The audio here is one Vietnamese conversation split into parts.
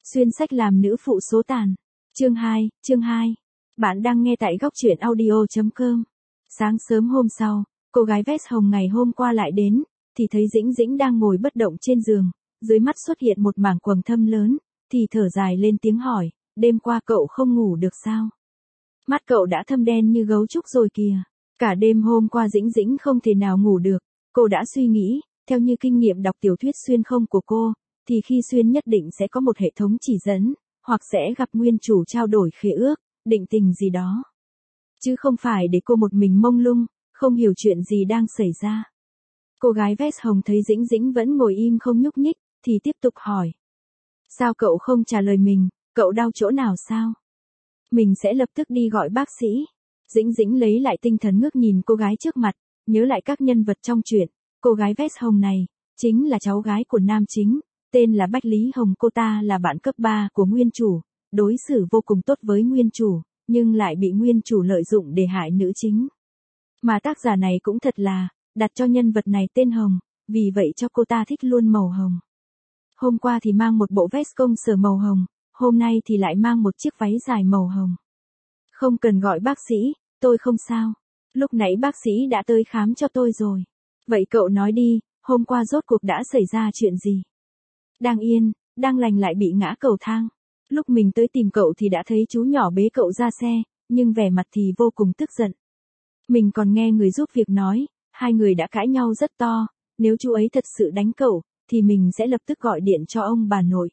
Xuyên sách làm nữ phụ số tàn. Chương 2. Bạn đang nghe tại góc truyện audio.com. Sáng sớm hôm sau, cô gái vest hồng ngày hôm qua lại đến, thì thấy Dĩnh Dĩnh đang ngồi bất động trên giường, dưới mắt xuất hiện một mảng quầng thâm lớn, thì thở dài lên tiếng hỏi, đêm qua cậu không ngủ được sao? Mắt cậu đã thâm đen như gấu trúc rồi kìa. Cả đêm hôm qua Dĩnh Dĩnh không thể nào ngủ được, cô đã suy nghĩ, theo như kinh nghiệm đọc tiểu thuyết xuyên không của cô, thì khi xuyên nhất định sẽ có một hệ thống chỉ dẫn, hoặc sẽ gặp nguyên chủ trao đổi khế ước, định tình gì đó. Chứ không phải để cô một mình mông lung, không hiểu chuyện gì đang xảy ra. Cô gái vest hồng thấy Dĩnh Dĩnh vẫn ngồi im không nhúc nhích, thì tiếp tục hỏi. Sao cậu không trả lời mình, cậu đau chỗ nào sao? Mình sẽ lập tức đi gọi bác sĩ. Dĩnh Dĩnh lấy lại tinh thần ngước nhìn cô gái trước mặt, nhớ lại các nhân vật trong truyện. Cô gái vest hồng này, chính là cháu gái của nam chính, tên là Bách Lý Hồng. Cô ta là bạn cấp 3 của nguyên chủ, đối xử vô cùng tốt với nguyên chủ, nhưng lại bị nguyên chủ lợi dụng để hại nữ chính. Mà tác giả này cũng thật là, đặt cho nhân vật này tên Hồng, vì vậy cho cô ta thích luôn màu hồng. Hôm qua thì mang một bộ vest công sở màu hồng, hôm nay thì lại mang một chiếc váy dài màu hồng. Không cần gọi bác sĩ, tôi không sao. Lúc nãy bác sĩ đã tới khám cho tôi rồi. Vậy cậu nói đi, hôm qua rốt cuộc đã xảy ra chuyện gì? Đang yên, đang lành lại bị ngã cầu thang. Lúc mình tới tìm cậu thì đã thấy chú nhỏ bế cậu ra xe, nhưng vẻ mặt thì vô cùng tức giận. Mình còn nghe người giúp việc nói, hai người đã cãi nhau rất to, nếu chú ấy thật sự đánh cậu, thì mình sẽ lập tức gọi điện cho ông bà nội.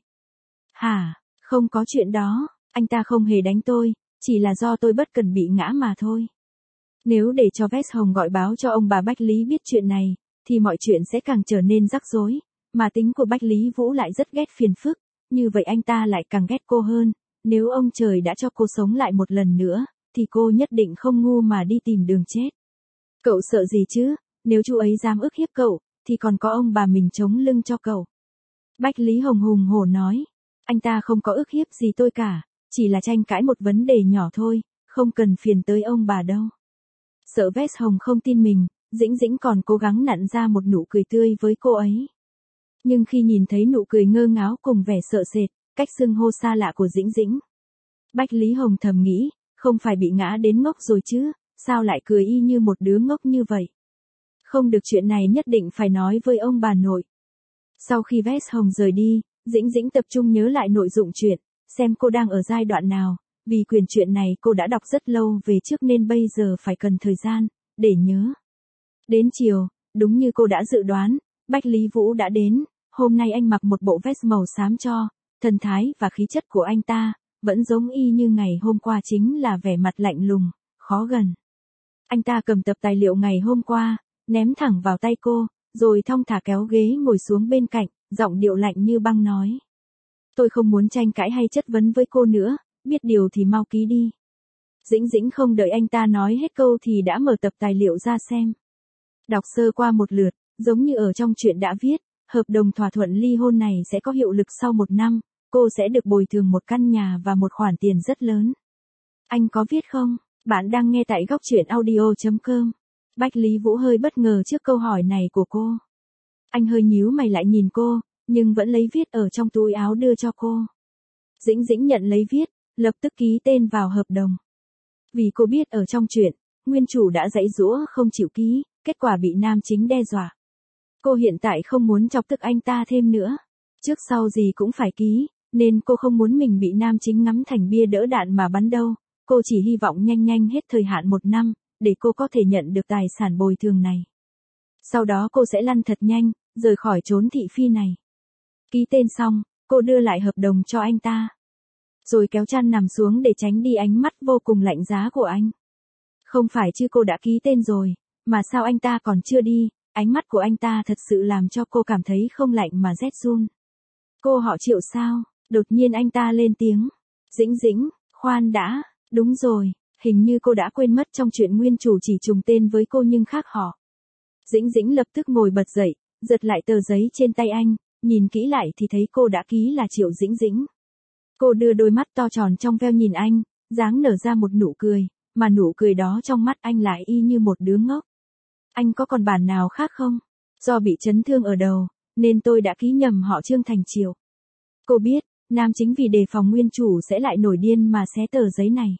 Hả, không có chuyện đó, anh ta không hề đánh tôi, chỉ là do tôi bất cẩn bị ngã mà thôi. Nếu để cho vest hồng gọi báo cho ông bà Bách Lý biết chuyện này, thì mọi chuyện sẽ càng trở nên rắc rối, mà tính của Bách Lý Vũ lại rất ghét phiền phức, như vậy anh ta lại càng ghét cô hơn. Nếu ông trời đã cho cô sống lại một lần nữa, thì cô nhất định không ngu mà đi tìm đường chết. Cậu sợ gì chứ, nếu chú ấy dám ức hiếp cậu, thì còn có ông bà mình chống lưng cho cậu. Bách Lý Hồng hùng hổ nói, anh ta không có ức hiếp gì tôi cả, chỉ là tranh cãi một vấn đề nhỏ thôi, không cần phiền tới ông bà đâu. Sợ vest hồng không tin mình, Dĩnh Dĩnh còn cố gắng nặn ra một nụ cười tươi với cô ấy. Nhưng khi nhìn thấy nụ cười ngơ ngáo cùng vẻ sợ sệt, cách xưng hô xa lạ của Dĩnh Dĩnh, Bách Lý Hồng thầm nghĩ, không phải bị ngã đến ngốc rồi chứ, sao lại cười y như một đứa ngốc như vậy? Không được, chuyện này nhất định phải nói với ông bà nội. Sau khi vest hồng rời đi, Dĩnh Dĩnh tập trung nhớ lại nội dung chuyện, xem cô đang ở giai đoạn nào, vì quyển truyện này cô đã đọc rất lâu về trước nên bây giờ phải cần thời gian để nhớ. Đến chiều, đúng như cô đã dự đoán, Bách Lý Vũ đã đến. Hôm nay anh mặc một bộ vest màu xám cho, thần thái và khí chất của anh ta vẫn giống y như ngày hôm qua, chính là vẻ mặt lạnh lùng, khó gần. Anh ta cầm tập tài liệu ngày hôm qua, ném thẳng vào tay cô, rồi thong thả kéo ghế ngồi xuống bên cạnh, giọng điệu lạnh như băng nói. Tôi không muốn tranh cãi hay chất vấn với cô nữa, biết điều thì mau ký đi. Dĩnh Dĩnh không đợi anh ta nói hết câu thì đã mở tập tài liệu ra xem. Đọc sơ qua một lượt, giống như ở trong truyện đã viết, hợp đồng thỏa thuận ly hôn này sẽ có hiệu lực sau 1 năm, cô sẽ được bồi thường một căn nhà và một khoản tiền rất lớn. Anh có viết không? Bạn đang nghe tại góc truyện audio.com. Bách Lý Vũ hơi bất ngờ trước câu hỏi này của cô. Anh hơi nhíu mày lại nhìn cô, nhưng vẫn lấy viết ở trong túi áo đưa cho cô. Dĩnh Dĩnh nhận lấy viết, lập tức ký tên vào hợp đồng. Vì cô biết ở trong truyện, nguyên chủ đã giãy giũa không chịu ký, kết quả bị nam chính đe dọa. Cô hiện tại không muốn chọc tức anh ta thêm nữa. Trước sau gì cũng phải ký, nên cô không muốn mình bị nam chính ngắm thành bia đỡ đạn mà bắn đâu. Cô chỉ hy vọng nhanh nhanh hết thời hạn 1 năm, để cô có thể nhận được tài sản bồi thường này. Sau đó cô sẽ lăn thật nhanh, rời khỏi chốn thị phi này. Ký tên xong, cô đưa lại hợp đồng cho anh ta. Rồi kéo chăn nằm xuống để tránh đi ánh mắt vô cùng lạnh giá của anh. Không phải chứ, cô đã ký tên rồi, mà sao anh ta còn chưa đi? Ánh mắt của anh ta thật sự làm cho cô cảm thấy không lạnh mà rét run. Cô họ Triệu sao? Đột nhiên anh ta lên tiếng. Dĩnh Dĩnh, khoan đã, đúng rồi, hình như cô đã quên mất trong chuyện nguyên chủ chỉ trùng tên với cô nhưng khác họ. Dĩnh Dĩnh lập tức ngồi bật dậy, giật lại tờ giấy trên tay anh, nhìn kỹ lại thì thấy cô đã ký là Triệu Dĩnh Dĩnh. Cô đưa đôi mắt to tròn trong veo nhìn anh, dáng nở ra một nụ cười, mà nụ cười đó trong mắt anh lại y như một đứa ngốc. Anh có còn bản nào khác không? Do bị chấn thương ở đầu, nên tôi đã ký nhầm họ Trương thành Triệu. Cô biết, Nam chính vì đề phòng nguyên chủ sẽ lại nổi điên mà xé tờ giấy này,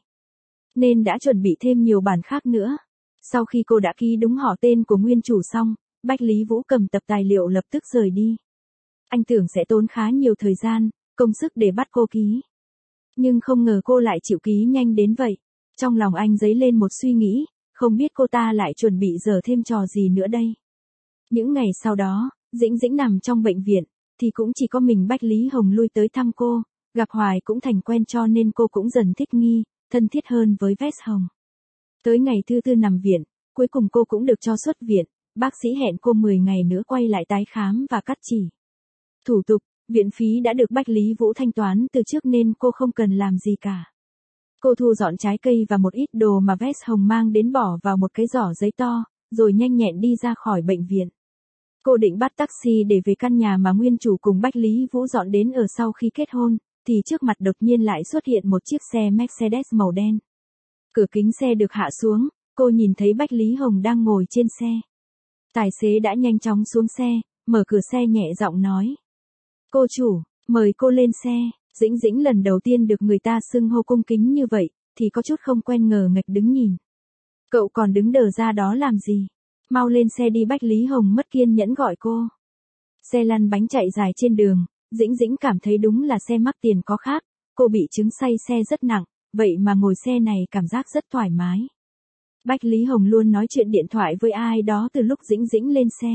nên đã chuẩn bị thêm nhiều bản khác nữa. Sau khi cô đã ký đúng họ tên của nguyên chủ xong, Bách Lý Vũ cầm tập tài liệu lập tức rời đi. Anh tưởng sẽ tốn khá nhiều thời gian, công sức để bắt cô ký. Nhưng không ngờ cô lại chịu ký nhanh đến vậy. Trong lòng anh dấy lên một suy nghĩ, không biết cô ta lại chuẩn bị giở thêm trò gì nữa đây. Những ngày sau đó, Dĩnh Dĩnh nằm trong bệnh viện, thì cũng chỉ có mình Bách Lý Hồng lui tới thăm cô, gặp hoài cũng thành quen cho nên cô cũng dần thích nghi, thân thiết hơn với Vest Hồng. Tới ngày thứ tư nằm viện, cuối cùng cô cũng được cho xuất viện, bác sĩ hẹn cô 10 ngày nữa quay lại tái khám và cắt chỉ. Thủ tục, viện phí đã được Bách Lý Vũ thanh toán từ trước nên cô không cần làm gì cả. Cô thu dọn trái cây và một ít đồ mà Vest Hồng mang đến bỏ vào một cái giỏ giấy to, rồi nhanh nhẹn đi ra khỏi bệnh viện. Cô định bắt taxi để về căn nhà mà nguyên chủ cùng Bách Lý Vũ dọn đến ở sau khi kết hôn, thì trước mặt đột nhiên lại xuất hiện một chiếc xe Mercedes màu đen. Cửa kính xe được hạ xuống, cô nhìn thấy Bách Lý Hồng đang ngồi trên xe. Tài xế đã nhanh chóng xuống xe, mở cửa xe nhẹ giọng nói. Cô chủ, mời cô lên xe. Dĩnh Dĩnh lần đầu tiên được người ta xưng hô cung kính như vậy, thì có chút không quen ngờ nghệch đứng nhìn. Cậu còn đứng đờ ra đó làm gì? Mau lên xe đi, Bách Lý Hồng mất kiên nhẫn gọi cô. Xe lăn bánh chạy dài trên đường, Dĩnh Dĩnh cảm thấy đúng là xe mắc tiền có khác, cô bị chứng say xe rất nặng, vậy mà ngồi xe này cảm giác rất thoải mái. Bách Lý Hồng luôn nói chuyện điện thoại với ai đó từ lúc Dĩnh Dĩnh lên xe.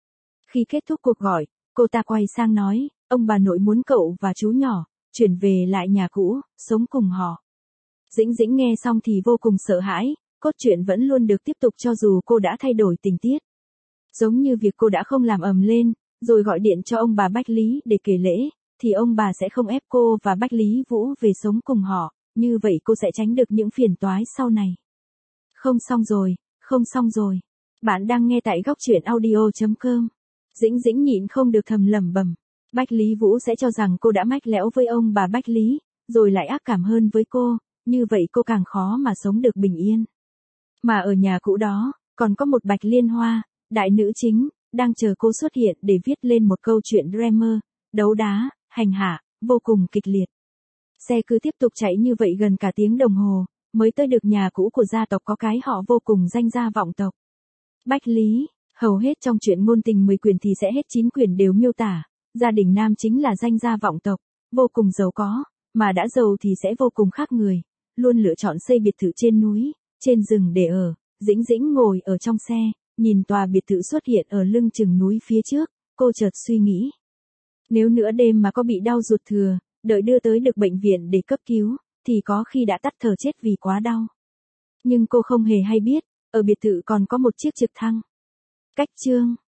Khi kết thúc cuộc gọi, cô ta quay sang nói, ông bà nội muốn cậu và chú nhỏ chuyển về lại nhà cũ, sống cùng họ. Dĩnh Dĩnh nghe xong thì vô cùng sợ hãi, cốt truyện vẫn luôn được tiếp tục cho dù cô đã thay đổi tình tiết. Giống như việc cô đã không làm ầm lên, rồi gọi điện cho ông bà Bách Lý để kể lễ, thì ông bà sẽ không ép cô và Bách Lý Vũ về sống cùng họ, như vậy cô sẽ tránh được những phiền toái sau này. Không xong rồi, không xong rồi. Bạn đang nghe tại góc truyện audio.com. Dĩnh Dĩnh nhịn không được thầm lẩm bẩm. Bách Lý Vũ sẽ cho rằng cô đã mách lẽo với ông bà Bách Lý, rồi lại ác cảm hơn với cô, như vậy cô càng khó mà sống được bình yên. Mà ở nhà cũ đó, còn có một Bạch Liên Hoa, đại nữ chính, đang chờ cô xuất hiện để viết lên một câu chuyện drama, đấu đá, hành hạ, vô cùng kịch liệt. Xe cứ tiếp tục chạy như vậy gần cả tiếng đồng hồ, mới tới được nhà cũ của gia tộc có cái họ vô cùng danh gia vọng tộc. Bách Lý, hầu hết trong truyện ngôn tình 10 quyển thì sẽ hết 9 quyển đều miêu tả, gia đình nam chính là danh gia vọng tộc, vô cùng giàu có, mà đã giàu thì sẽ vô cùng khác người, luôn lựa chọn xây biệt thự trên núi, trên rừng để ở. Dĩnh Dĩnh ngồi ở trong xe, nhìn tòa biệt thự xuất hiện ở lưng chừng núi phía trước, cô chợt suy nghĩ. Nếu nửa đêm mà có bị đau ruột thừa, đợi đưa tới được bệnh viện để cấp cứu, thì có khi đã tắt thở chết vì quá đau. Nhưng cô không hề hay biết, ở biệt thự còn có một chiếc trực thăng. Cách chương